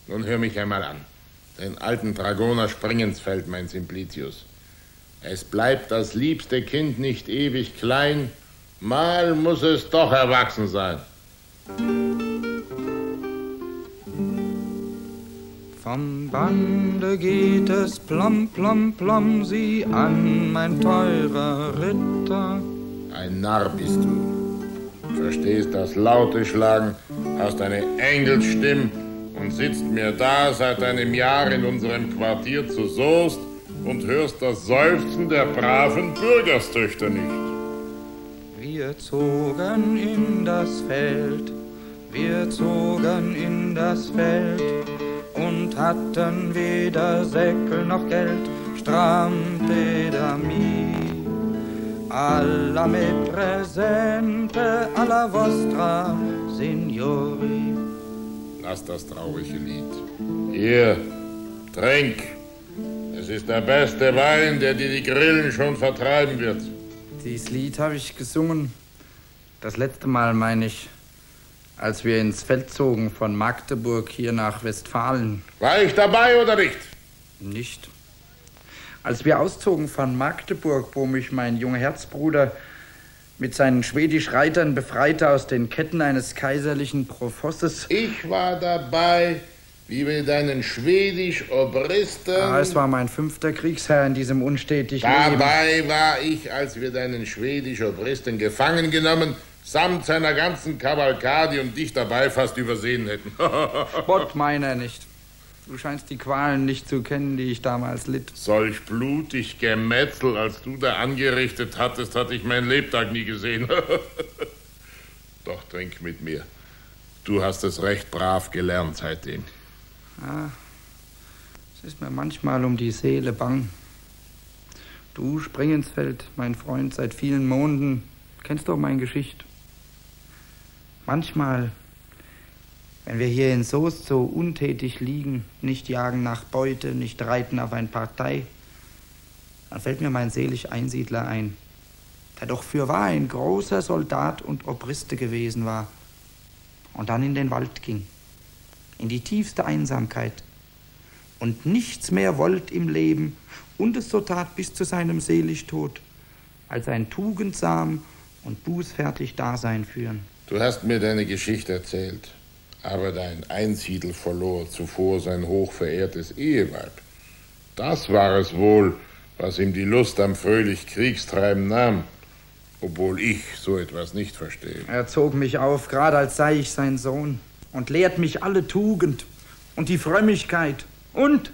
Nun hör mich einmal an. Den alten Dragoner Springensfeld, mein Simplicius. Es bleibt das liebste Kind nicht ewig klein, mal muss es doch erwachsen sein. Vom Bande geht es plom, plom, plom sie an, mein teurer Ritter. Ein Narr bist du. Verstehst das laute Schlagen, hast eine Engelsstimme und sitzt mir da seit einem Jahr in unserem Quartier zu Soest und hörst das Seufzen der braven Bürgerstöchter nicht. Wir zogen in das Feld, wir zogen in das Feld und hatten weder Säckel noch Geld, stramte mi. Alla me presente, alla vostra signori. Lass das traurige Lied. Hier, trink. Es ist der beste Wein, der dir die Grillen schon vertreiben wird. Dieses Lied habe ich gesungen. Das letzte Mal, meine ich, als wir ins Feld zogen von Magdeburg hier nach Westfalen. War ich dabei oder nicht? Nicht. Als wir auszogen von Magdeburg, wo mich mein junger Herzbruder mit seinen Schwedisch-Reitern befreite aus den Ketten eines kaiserlichen Profosses. Ich war dabei, wie wir deinen Schwedisch-Obristen... Es war mein 5. Kriegsherr in diesem unstetigen Leben. Dabei war ich, als wir deinen Schwedisch-Obristen gefangen genommen, samt seiner ganzen Kavalkade und dich dabei fast übersehen hätten. Spott meiner nicht. Du scheinst die Qualen nicht zu kennen, die ich damals litt. Solch blutig Gemetzel, als du da angerichtet hattest, hatte ich mein Lebtag nie gesehen. Doch trink mit mir. Du hast es recht brav gelernt seitdem. Ja, es ist mir manchmal um die Seele bang. Du, Springensfeld, mein Freund seit vielen Monden, kennst doch meine Geschichte. Manchmal, wenn wir hier in Soest so untätig liegen, nicht jagen nach Beute, nicht reiten auf ein Partei, dann fällt mir mein selig Einsiedler ein, der doch fürwahr ein großer Soldat und Obriste gewesen war und dann in den Wald ging, in die tiefste Einsamkeit und nichts mehr wollt im Leben und es so tat bis zu seinem Seligtod, als ein tugendsam und bußfertig Dasein führen. Du hast mir deine Geschichte erzählt. Aber dein Einsiedel verlor zuvor sein hochverehrtes Eheweib. Das war es wohl, was ihm die Lust am fröhlich Kriegstreiben nahm, obwohl ich so etwas nicht verstehe. Er zog mich auf, gerade als sei ich sein Sohn, und lehrt mich alle Tugend und die Frömmigkeit. Und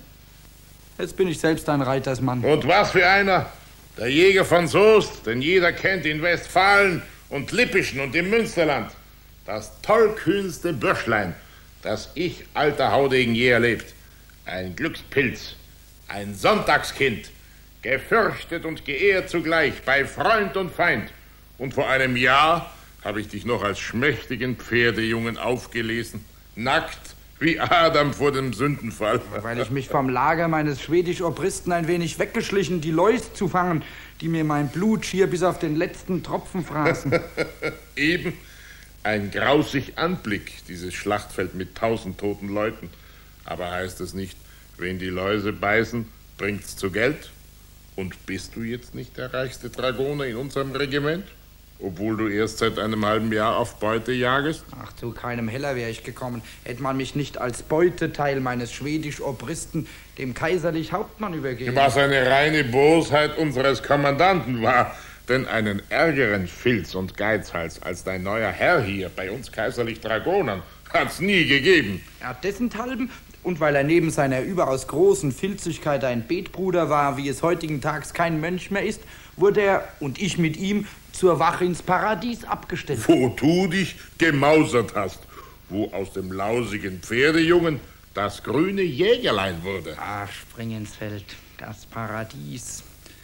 jetzt bin ich selbst ein Reitersmann. Und was für einer? Der Jäger von Soest, den jeder kennt in Westfalen und Lippischen und im Münsterland. Das tollkühnste Bürschlein, das ich, alter Haudegen, je erlebt. Ein Glückspilz, ein Sonntagskind, gefürchtet und geehrt zugleich bei Freund und Feind. Und vor einem Jahr habe ich dich noch als schmächtigen Pferdejungen aufgelesen, nackt wie Adam vor dem Sündenfall. Weil ich mich vom Lager meines Schwedisch-Obristen ein wenig weggeschlichen, die Läuse zu fangen, die mir mein Blut schier bis auf den letzten Tropfen fraßen. Eben. Ein grausig Anblick, dieses Schlachtfeld mit 1000 toten Leuten. Aber heißt es nicht, wenn die Läuse beißen, bringt's zu Geld? Und bist du jetzt nicht der reichste Dragoner in unserem Regiment? Obwohl du erst seit einem halben Jahr auf Beute jagest? Ach, zu keinem Heller wäre ich gekommen. Hätte man mich nicht als Beuteteil meines Schwedisch-Obristen dem kaiserlich Hauptmann übergeben. Was eine reine Bosheit unseres Kommandanten war. Denn einen ärgeren Filz und Geizhals als dein neuer Herr hier bei uns kaiserlich Dragonern hat's nie gegeben. Ja, dessenthalben und weil er neben seiner überaus großen Filzigkeit ein Betbruder war, wie es heutigen Tags kein Mönch mehr ist, wurde er und ich mit ihm zur Wache ins Paradies abgestellt. Wo du dich gemausert hast, wo aus dem lausigen Pferdejungen das grüne Jägerlein wurde. Ach, Springensfeld, das Paradies.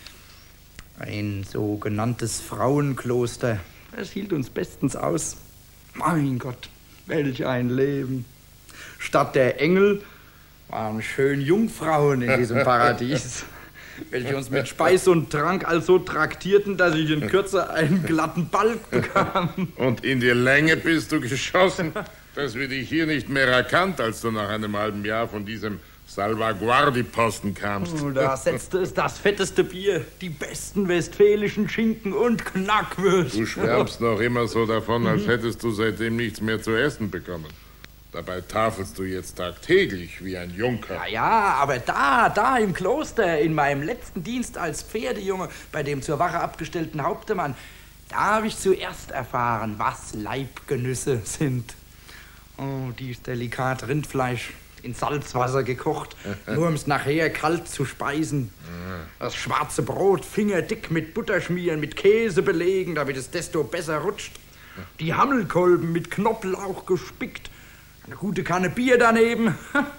Ein sogenanntes Frauenkloster. Das hielt uns bestens aus. Mein Gott, welch ein Leben. Statt der Engel waren schön Jungfrauen in diesem Paradies, welche uns mit Speis und Trank also traktierten, dass ich in Kürze einen glatten Balg bekam. Und in die Länge bist du geschossen? dass wir dich hier nicht mehr erkannt, als du nach einem halben Jahr von diesem Salvaguardi-Posten kamst. Oh, da setzte es das fetteste Bier, die besten westfälischen Schinken und Knackwürste. Du schwärmst noch immer so davon, als hättest du seitdem nichts mehr zu essen bekommen. Dabei tafelst du jetzt tagtäglich wie ein Junker. Ja, aber da im Kloster, in meinem letzten Dienst als Pferdejunge, bei dem zur Wache abgestellten Hauptmann, da habe ich zuerst erfahren, was Leibgenüsse sind. Oh, dies delikate Rindfleisch, in Salzwasser gekocht, nur um es nachher kalt zu speisen. Das schwarze Brot fingerdick mit Butter schmieren, mit Käse belegen, damit es desto besser rutscht. Die Hammelkolben mit Knoblauch gespickt, eine gute Kanne Bier daneben.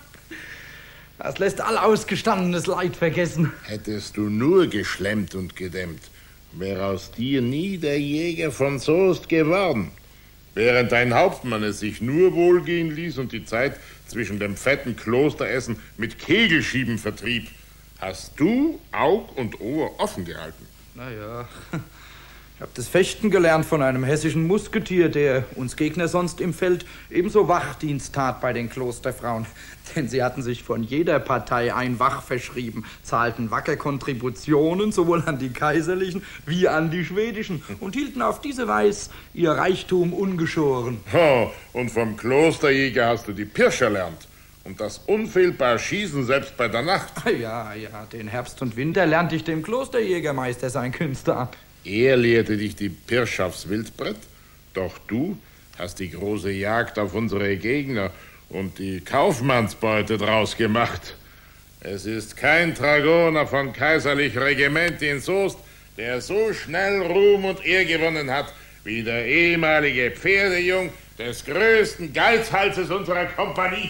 Das lässt all ausgestandenes Leid vergessen. Hättest du nur geschlemmt und gedämmt, wäre aus dir nie der Jäger von Soest geworden. Während dein Hauptmann es sich nur wohlgehen ließ und die Zeit zwischen dem fetten Klosteressen mit Kegelschieben vertrieb, hast du Aug und Ohr offen gehalten. Naja, ich habe das Fechten gelernt von einem hessischen Musketier, der uns Gegner sonst im Feld ebenso Wachdienst tat bei den Klosterfrauen. Denn sie hatten sich von jeder Partei ein Wach verschrieben, zahlten wacker Kontributionen sowohl an die kaiserlichen wie an die schwedischen und hielten auf diese Weise ihr Reichtum ungeschoren. Oh, und vom Klosterjäger hast du die Pirsch erlernt und das unfehlbar Schießen selbst bei der Nacht. Ja, den Herbst und Winter lernte ich dem Klosterjägermeister sein Künste ab. Er lehrte dich die Pirsch aufs Wildbrett, doch du hast die große Jagd auf unsere Gegner und die Kaufmannsbeute draus gemacht. Es ist kein Dragoner von kaiserlich Regiment in Soest, der so schnell Ruhm und Ehr gewonnen hat, wie der ehemalige Pferdejung des größten Geizhalses unserer Kompanie.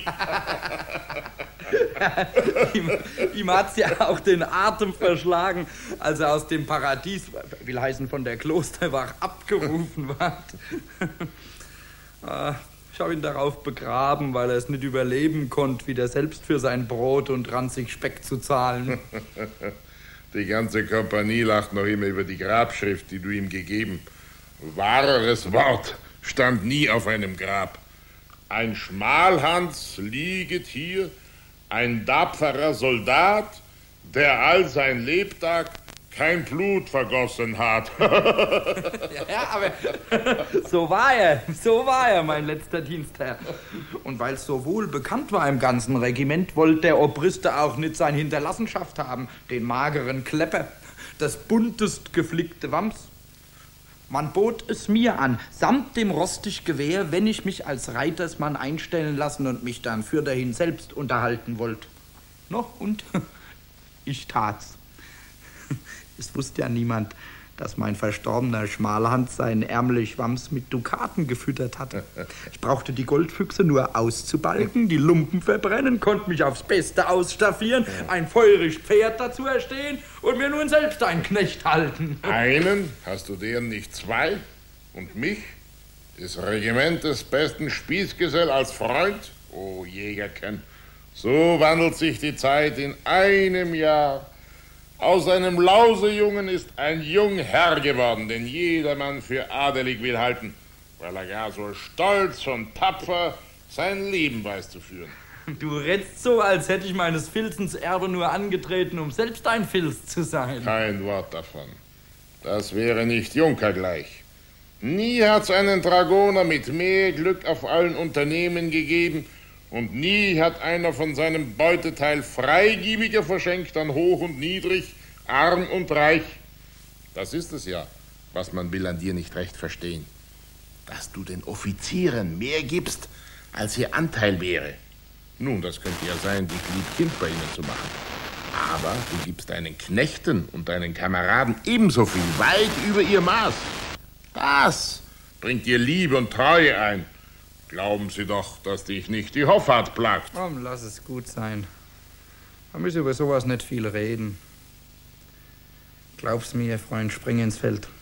Ihm hat's ja auch den Atem verschlagen, als er aus dem Paradies, will heißen von der Klosterwache, abgerufen ward. Ich habe ihn darauf begraben, weil er es nicht überleben konnte, wieder selbst für sein Brot und ranzig Speck zu zahlen. Die ganze Kompanie lacht noch immer über die Grabschrift, die du ihm gegeben. Wahreres Wort stand nie auf einem Grab. Ein Schmalhans lieget hier, ein tapferer Soldat, der all sein Lebtag kein Blut vergossen hat. Ja, aber so war er, mein letzter Dienstherr. Und weil es so wohl bekannt war im ganzen Regiment, wollte der Obriste auch nicht sein Hinterlassenschaft haben, den mageren Klepper, das buntest geflickte Wams. Man bot es mir an, samt dem rostig Gewehr, wenn ich mich als Reitersmann einstellen lassen und mich dann für dahin selbst unterhalten wollte. Noch und ich tat's. Es wusste ja niemand, dass mein verstorbener Schmalhans seinen ärmlich Wams mit Dukaten gefüttert hatte. Ich brauchte die Goldfüchse nur auszubalgen, die Lumpen verbrennen, konnte mich aufs Beste ausstaffieren, ein feurig Pferd dazu erstehen und mir nun selbst einen Knecht halten. Einen? Hast du deren nicht zwei? Und mich? Des Regimentes besten Spießgesell als Freund? O Jägerken, so wandelt sich die Zeit in einem Jahr. Aus einem Lausejungen ist ein Jungherr geworden, den jedermann für adelig will halten, weil er gar so stolz und tapfer sein Leben weiß zu führen. Du redst so, als hätte ich meines Filzens Erbe nur angetreten, um selbst ein Filz zu sein. Kein Wort davon. Das wäre nicht junkergleich. Nie hat's einen Dragoner mit mehr Glück auf allen Unternehmen gegeben, und nie hat einer von seinem Beuteteil freigiebiger verschenkt an hoch und niedrig, arm und reich. Das ist es ja, was man will an dir nicht recht verstehen. Dass du den Offizieren mehr gibst, als ihr Anteil wäre. Nun, das könnte ja sein, dich lieb Kind bei ihnen zu machen. Aber du gibst deinen Knechten und deinen Kameraden ebenso viel, weit über ihr Maß. Das bringt dir Liebe und Treue ein. Glauben Sie doch, dass dich nicht die Hoffart plagt. Komm, lass es gut sein. Wir müssen über sowas nicht viel reden. Glaub's mir, Freund, spring ins Feld.